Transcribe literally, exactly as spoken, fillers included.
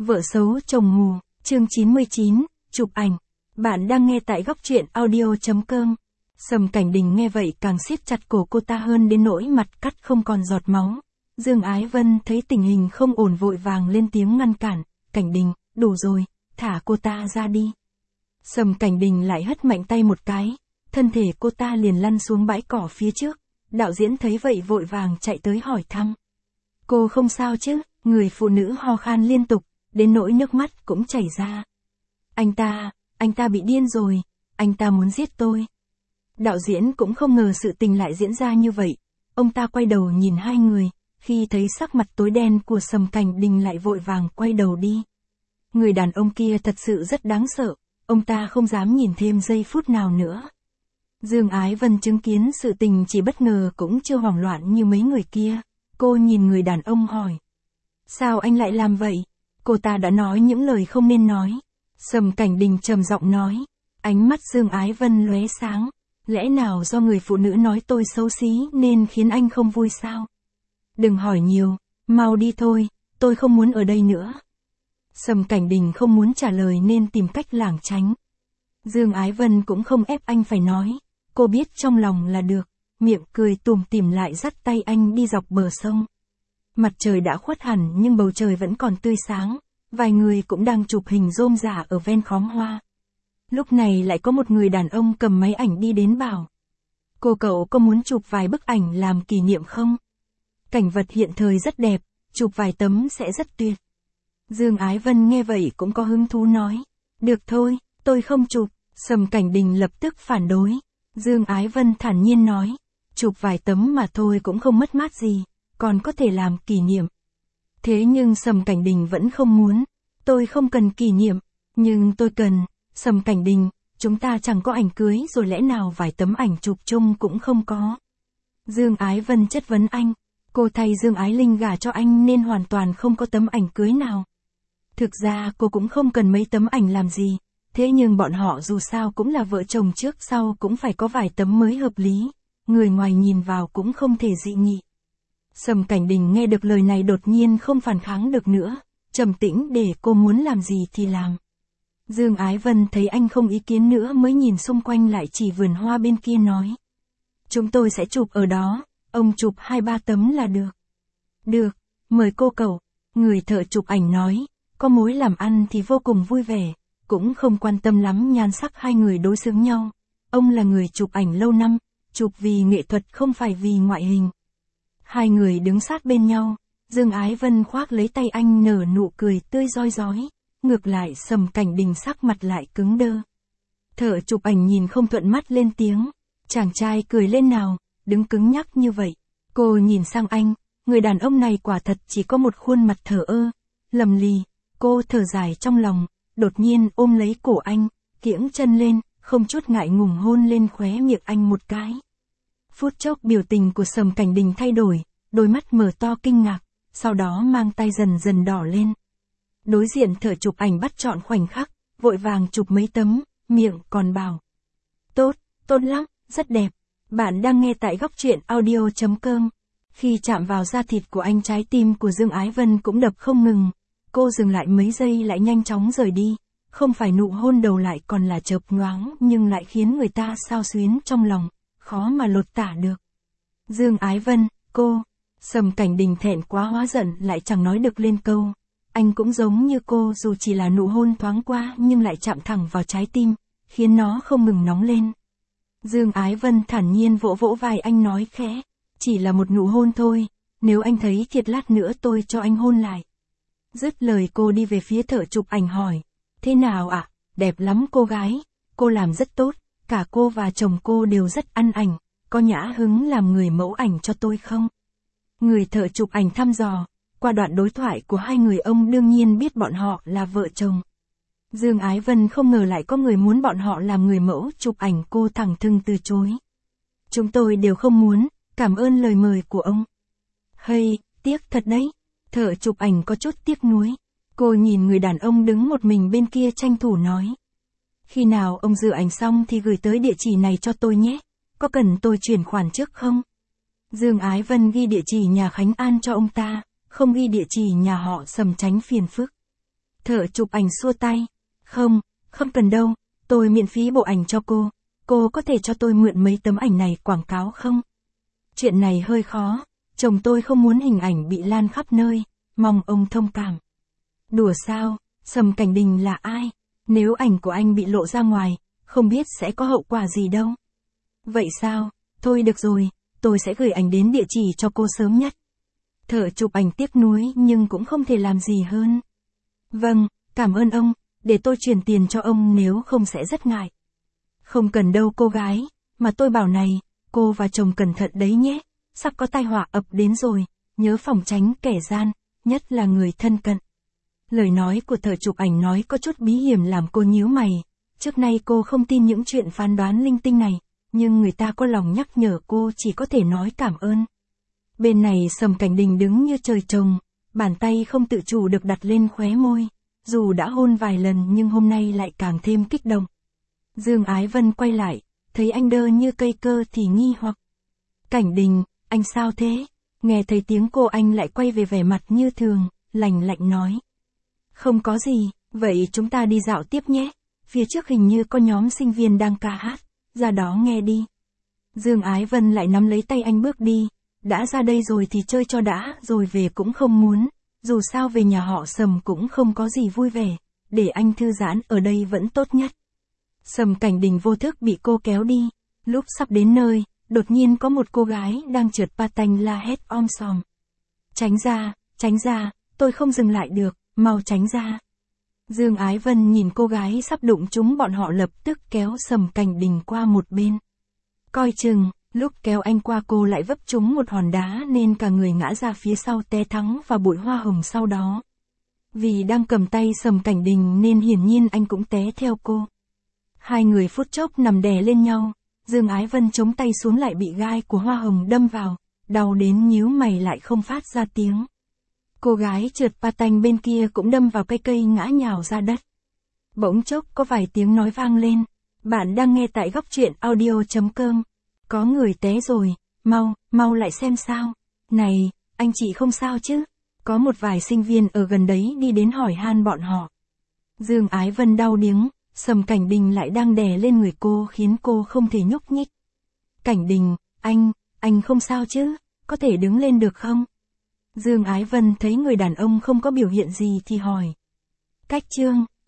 Vợ xấu chồng mù, chương chín mươi chín, chụp ảnh. Bạn đang nghe tại góc truyện audio chấm com. Sầm Cảnh Đình nghe vậy càng siết chặt cổ cô ta hơn đến nỗi mặt cắt không còn giọt máu. Dương Ái Vân thấy tình hình không ổn vội vàng lên tiếng ngăn cản, Cảnh Đình, đủ rồi, thả cô ta ra đi. Sầm Cảnh Đình lại hất mạnh tay một cái, thân thể cô ta liền lăn xuống bãi cỏ phía trước. Đạo diễn thấy vậy vội vàng chạy tới hỏi thăm. Cô không sao chứ? Người phụ nữ ho khan liên tục, đến nỗi nước mắt cũng chảy ra. Anh ta, anh ta bị điên rồi, anh ta muốn giết tôi. Đạo diễn cũng không ngờ sự tình lại diễn ra như vậy. Ông ta quay đầu nhìn hai người, khi thấy sắc mặt tối đen của Sầm Cảnh Đình lại vội vàng quay đầu đi. Người đàn ông kia thật sự rất đáng sợ, ông ta không dám nhìn thêm giây phút nào nữa. Dương Ái Vân chứng kiến sự tình chỉ bất ngờ cũng chưa hoảng loạn như mấy người kia. Cô nhìn người đàn ông hỏi. Sao anh lại làm vậy? Cô ta đã nói những lời không nên nói. Sầm Cảnh Đình trầm giọng nói. Ánh mắt Dương Ái Vân lóe sáng. Lẽ nào do người phụ nữ nói tôi xấu xí nên khiến anh không vui sao? Đừng hỏi nhiều, mau đi thôi, tôi không muốn ở đây nữa. Sầm Cảnh Đình không muốn trả lời nên tìm cách lảng tránh. Dương Ái Vân cũng không ép anh phải nói. Cô biết trong lòng là được, miệng cười tủm tỉm lại dắt tay anh đi dọc bờ sông. Mặt trời đã khuất hẳn nhưng bầu trời vẫn còn tươi sáng, vài người cũng đang chụp hình rôm rả ở ven khóm hoa. Lúc này lại có một người đàn ông cầm máy ảnh đi đến bảo. Cô cậu có muốn chụp vài bức ảnh làm kỷ niệm không? Cảnh vật hiện thời rất đẹp, chụp vài tấm sẽ rất tuyệt. Dương Ái Vân nghe vậy cũng có hứng thú nói. Được thôi, tôi không chụp. Sầm Cảnh Đình lập tức phản đối. Dương Ái Vân thản nhiên nói. Chụp vài tấm mà thôi cũng không mất mát gì, còn có thể làm kỷ niệm. Thế nhưng Sầm Cảnh Đình vẫn không muốn. Tôi không cần kỷ niệm, nhưng tôi cần. Sầm Cảnh Đình, chúng ta chẳng có ảnh cưới rồi lẽ nào vài tấm ảnh chụp chung cũng không có. Dương Ái Vân chất vấn anh. Cô thay Dương Ái Linh gả cho anh nên hoàn toàn không có tấm ảnh cưới nào. Thực ra cô cũng không cần mấy tấm ảnh làm gì. Thế nhưng bọn họ dù sao cũng là vợ chồng trước sau cũng phải có vài tấm mới hợp lý. Người ngoài nhìn vào cũng không thể dị nghị. Sầm Cảnh Đình nghe được lời này đột nhiên không phản kháng được nữa. Trầm tĩnh để cô muốn làm gì thì làm. Dương Ái Vân thấy anh không ý kiến nữa mới nhìn xung quanh lại chỉ vườn hoa bên kia nói. Chúng tôi sẽ chụp ở đó, ông chụp hai ba tấm là được. Được, mời cô cậu. Người thợ chụp ảnh nói, có mối làm ăn thì vô cùng vui vẻ, cũng không quan tâm lắm nhan sắc hai người đối xứng nhau. Ông là người chụp ảnh lâu năm, chụp vì nghệ thuật không phải vì ngoại hình. Hai người đứng sát bên nhau, Dương Ái Vân khoác lấy tay anh nở nụ cười tươi rói rói. Ngược lại Sầm Cảnh Đình sắc mặt lại cứng đơ. Thợ chụp ảnh nhìn không thuận mắt lên tiếng. Chàng trai cười lên nào, đứng cứng nhắc như vậy. Cô nhìn sang anh, người đàn ông này quả thật chỉ có một khuôn mặt thờ ơ, lầm lì. Cô thở dài trong lòng, đột nhiên ôm lấy cổ anh, kiễng chân lên, không chút ngại ngùng hôn lên khóe miệng anh một cái. Phút chốc biểu tình của Sầm Cảnh Đình thay đổi, đôi mắt mở to kinh ngạc, sau đó mang tay dần dần đỏ lên. Đối diện thợ chụp ảnh bắt chọn khoảnh khắc, vội vàng chụp mấy tấm, miệng còn bảo. Tốt, tốt lắm, rất đẹp. Bạn đang nghe tại góc truyện audio chấm com. Khi chạm vào da thịt của anh trái tim của Dương Ái Vân cũng đập không ngừng. Cô dừng lại mấy giây lại nhanh chóng rời đi. Không phải nụ hôn đầu lại còn là chớp nhoáng nhưng lại khiến người ta xao xuyến trong lòng, khó mà lột tả được. Dương Ái Vân, cô. Sầm Cảnh Đình thẹn quá hóa giận lại chẳng nói được lên câu. Anh cũng giống như cô dù chỉ là nụ hôn thoáng qua nhưng lại chạm thẳng vào trái tim, khiến nó không ngừng nóng lên. Dương Ái Vân thản nhiên vỗ vỗ vai anh nói khẽ, chỉ là một nụ hôn thôi, nếu anh thấy thiệt lát nữa tôi cho anh hôn lại. Dứt lời cô đi về phía thợ chụp ảnh hỏi, thế nào ạ, à? Đẹp lắm cô gái, cô làm rất tốt, cả cô và chồng cô đều rất ăn ảnh, có nhã hứng làm người mẫu ảnh cho tôi không? Người thợ chụp ảnh thăm dò. Qua đoạn đối thoại của hai người ông đương nhiên biết bọn họ là vợ chồng. Dương Ái Vân không ngờ lại có người muốn bọn họ làm người mẫu chụp ảnh, cô thẳng thừng từ chối. Chúng tôi đều không muốn, cảm ơn lời mời của ông. Hay, tiếc thật đấy. Thợ chụp ảnh có chút tiếc nuối. Cô nhìn người đàn ông đứng một mình bên kia tranh thủ nói. Khi nào ông dự ảnh xong thì gửi tới địa chỉ này cho tôi nhé. Có cần tôi chuyển khoản trước không? Dương Ái Vân ghi địa chỉ nhà Khánh An cho ông ta. Không ghi địa chỉ nhà họ Sầm tránh phiền phức. Thợ chụp ảnh xua tay. Không, không cần đâu, tôi miễn phí bộ ảnh cho cô. Cô có thể cho tôi mượn mấy tấm ảnh này quảng cáo không? Chuyện này hơi khó, chồng tôi không muốn hình ảnh bị lan khắp nơi, mong ông thông cảm. Đùa sao, Sầm Cảnh Đình là ai? Nếu ảnh của anh bị lộ ra ngoài, không biết sẽ có hậu quả gì đâu. Vậy sao, thôi được rồi, tôi sẽ gửi ảnh đến địa chỉ cho cô sớm nhất. Thợ chụp ảnh tiếc nuối nhưng cũng không thể làm gì hơn. Vâng, cảm ơn ông, để tôi chuyển tiền cho ông nếu không sẽ rất ngại. Không cần đâu cô gái, mà tôi bảo này, cô và chồng cẩn thận đấy nhé, sắp có tai họa ập đến rồi, nhớ phòng tránh kẻ gian, nhất là người thân cận. Lời nói của thợ chụp ảnh nói có chút bí hiểm làm cô nhíu mày, trước nay cô không tin những chuyện phán đoán linh tinh này, nhưng người ta có lòng nhắc nhở cô chỉ có thể nói cảm ơn. Bên này Sầm Cảnh Đình đứng như trời trồng, bàn tay không tự chủ được đặt lên khóe môi, dù đã hôn vài lần nhưng hôm nay lại càng thêm kích động. Dương Ái Vân quay lại, thấy anh đơ như cây cơ thì nghi hoặc. Cảnh Đình, anh sao thế? Nghe thấy tiếng cô anh lại quay về vẻ mặt như thường, lạnh lạnh nói. Không có gì, vậy chúng ta đi dạo tiếp nhé, phía trước hình như có nhóm sinh viên đang ca hát, ra đó nghe đi. Dương Ái Vân lại nắm lấy tay anh bước đi, đã ra đây rồi thì chơi cho đã, rồi về cũng không muốn, dù sao về nhà họ Sầm cũng không có gì vui vẻ, để anh thư giãn ở đây vẫn tốt nhất. Sầm Cảnh Đình vô thức bị cô kéo đi, lúc sắp đến nơi, đột nhiên có một cô gái đang trượt patin la hét om sòm. Tránh ra, tránh ra, tôi không dừng lại được, mau tránh ra. Dương Ái Vân nhìn cô gái sắp đụng trúng bọn họ lập tức kéo Sầm Cảnh Đình qua một bên. Coi chừng, lúc kéo anh qua cô lại vấp trúng một hòn đá nên cả người ngã ra phía sau té thắng vào bụi hoa hồng sau đó. Vì đang cầm tay Sầm Cảnh Đình nên hiển nhiên anh cũng té theo cô. Hai người phút chốc nằm đè lên nhau, Dương Ái Vân chống tay xuống lại bị gai của hoa hồng đâm vào, đau đến nhíu mày lại không phát ra tiếng. Cô gái trượt patin bên kia cũng đâm vào cây cây ngã nhào ra đất. Bỗng chốc có vài tiếng nói vang lên, bạn đang nghe tại góc truyện audio chấm com. Có người té rồi, mau, mau lại xem sao. Này, anh chị không sao chứ? Có một vài sinh viên ở gần đấy đi đến hỏi han bọn họ. Dương Ái Vân đau điếng, Sầm Cảnh Đình lại đang đè lên người cô khiến cô không thể nhúc nhích. Cảnh Đình, anh, anh không sao chứ? Có thể đứng lên được không? Dương Ái Vân thấy người đàn ông không có biểu hiện gì thì hỏi. Cách chương